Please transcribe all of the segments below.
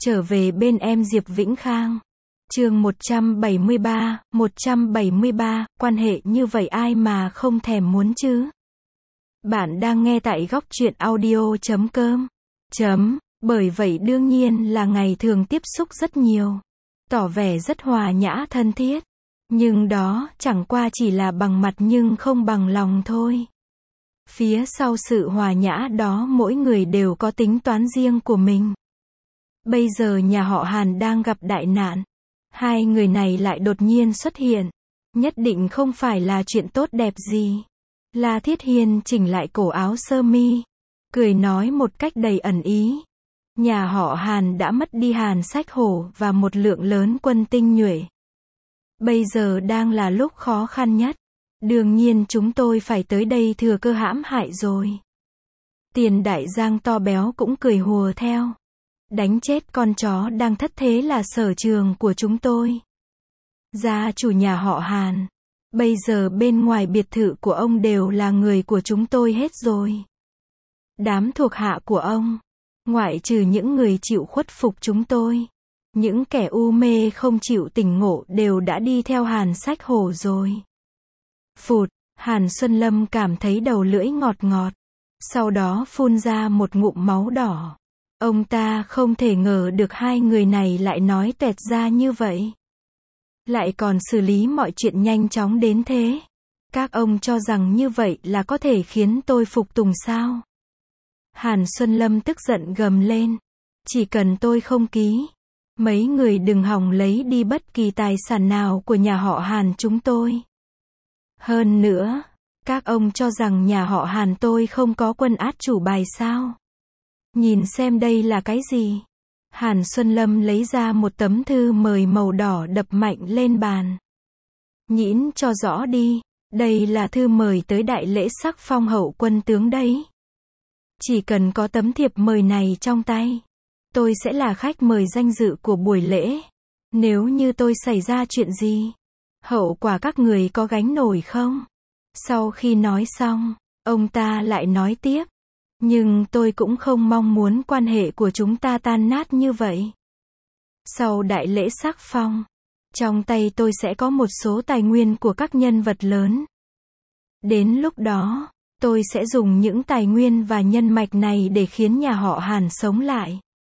Trở về bên em Diệp Vĩnh Khang. Chương 173, quan hệ như vậy ai mà không thèm muốn chứ? Bạn đang nghe tại góc truyện audio.com. Bởi vậy đương nhiên là ngày thường tiếp xúc rất nhiều. Tỏ vẻ rất hòa nhã thân thiết. Nhưng đó chẳng qua chỉ là bằng mặt nhưng không bằng lòng thôi. Phía sau sự hòa nhã đó mỗi người đều có tính toán riêng của mình. Bây giờ nhà họ Hàn đang gặp đại nạn. Hai người này lại đột nhiên xuất hiện. Nhất định không phải là chuyện tốt đẹp gì. La Thiết Hiên chỉnh lại cổ áo sơ mi. Cười nói một cách đầy ẩn ý. Nhà họ Hàn đã mất đi Hàn Sách Hổ và một lượng lớn quân tinh nhuệ. Bây giờ đang là lúc khó khăn nhất. Đương nhiên chúng tôi phải tới đây thừa cơ hãm hại rồi. Tiền Đại Giang to béo cũng cười hùa theo. Đánh chết con chó đang thất thế là sở trường của chúng tôi. Gia chủ nhà họ Hàn. Bây giờ bên ngoài biệt thự của ông đều là người của chúng tôi hết rồi. Đám thuộc hạ của ông, ngoại trừ những người chịu khuất phục chúng tôi, những kẻ u mê không chịu tỉnh ngộ đều đã đi theo Hàn Sách Hổ rồi. Phụt, Hàn Xuân Lâm cảm thấy đầu lưỡi ngọt ngọt, sau đó phun ra một ngụm máu đỏ. Ông ta không thể ngờ được hai người này lại nói toẹt ra như vậy. Lại còn xử lý mọi chuyện nhanh chóng đến thế. Các ông cho rằng như vậy là có thể khiến tôi phục tùng sao? Hàn Xuân Lâm tức giận gầm lên. Chỉ cần tôi không ký, mấy người đừng hòng lấy đi bất kỳ tài sản nào của nhà họ Hàn chúng tôi. Hơn nữa, các ông cho rằng nhà họ Hàn tôi không có quân át chủ bài sao? Nhìn xem đây là cái gì? Hàn Xuân Lâm lấy ra một tấm thư mời màu đỏ đập mạnh lên bàn. Nhĩn cho rõ đi, đây là thư mời tới đại lễ sắc phong hậu quân tướng đấy. Chỉ cần có tấm thiệp mời này trong tay, tôi sẽ là khách mời danh dự của buổi lễ. Nếu như tôi xảy ra chuyện gì, hậu quả các người có gánh nổi không? Sau khi nói xong, ông ta lại nói tiếp. Nhưng tôi cũng không mong muốn quan hệ của chúng ta tan nát như vậy. Sau đại lễ sắc phong, trong tay tôi sẽ có một số tài nguyên của các nhân vật lớn. Đến lúc đó, tôi sẽ dùng những tài nguyên và nhân mạch này để khiến nhà họ Hàn sống lại.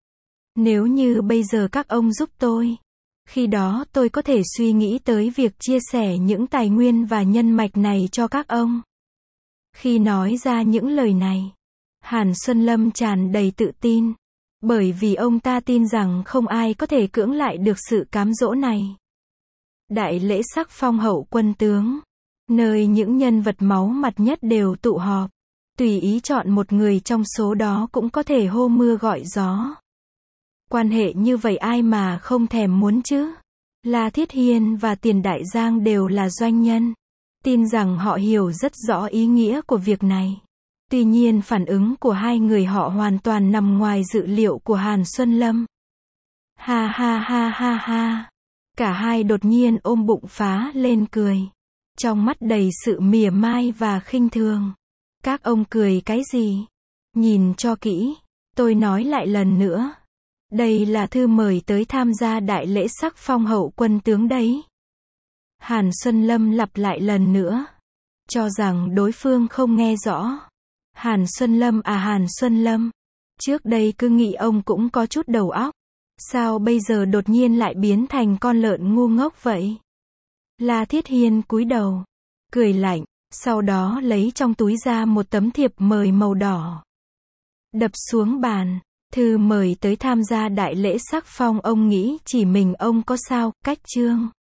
Nếu như bây giờ các ông giúp tôi, khi đó tôi có thể suy nghĩ tới việc chia sẻ những tài nguyên và nhân mạch này cho các ông. Khi nói ra những lời này, Hàn Xuân Lâm tràn đầy tự tin, bởi vì ông ta tin rằng không ai có thể cưỡng lại được sự cám dỗ này. Đại lễ sắc phong hậu quân tướng, nơi những nhân vật máu mặt nhất đều tụ họp, tùy ý chọn một người trong số đó cũng có thể hô mưa gọi gió. Quan hệ như vậy ai mà không thèm muốn chứ? La Thiết Hiên và Tiền Đại Giang đều là doanh nhân, tin rằng họ hiểu rất rõ ý nghĩa của việc này. Tuy nhiên phản ứng của hai người họ hoàn toàn nằm ngoài dự liệu của Hàn Xuân Lâm. Ha ha ha ha ha. Cả hai đột nhiên ôm bụng phá lên cười. Trong mắt đầy sự mỉa mai và khinh thường. Các ông cười cái gì? Nhìn cho kỹ. Tôi nói lại lần nữa. Đây là thư mời tới tham gia đại lễ sắc phong hậu quân tướng đấy. Hàn Xuân Lâm lặp lại lần nữa. Cho rằng đối phương không nghe rõ. Hàn Xuân Lâm, trước đây cứ nghĩ ông cũng có chút đầu óc. Sao bây giờ đột nhiên lại biến thành con lợn ngu ngốc vậy? La Thiết Hiên cúi đầu, cười lạnh, sau đó lấy trong túi ra một tấm thiệp mời màu đỏ. Đập xuống bàn, thư mời tới tham gia đại lễ sắc phong ông nghĩ chỉ mình ông có sao, cách chương.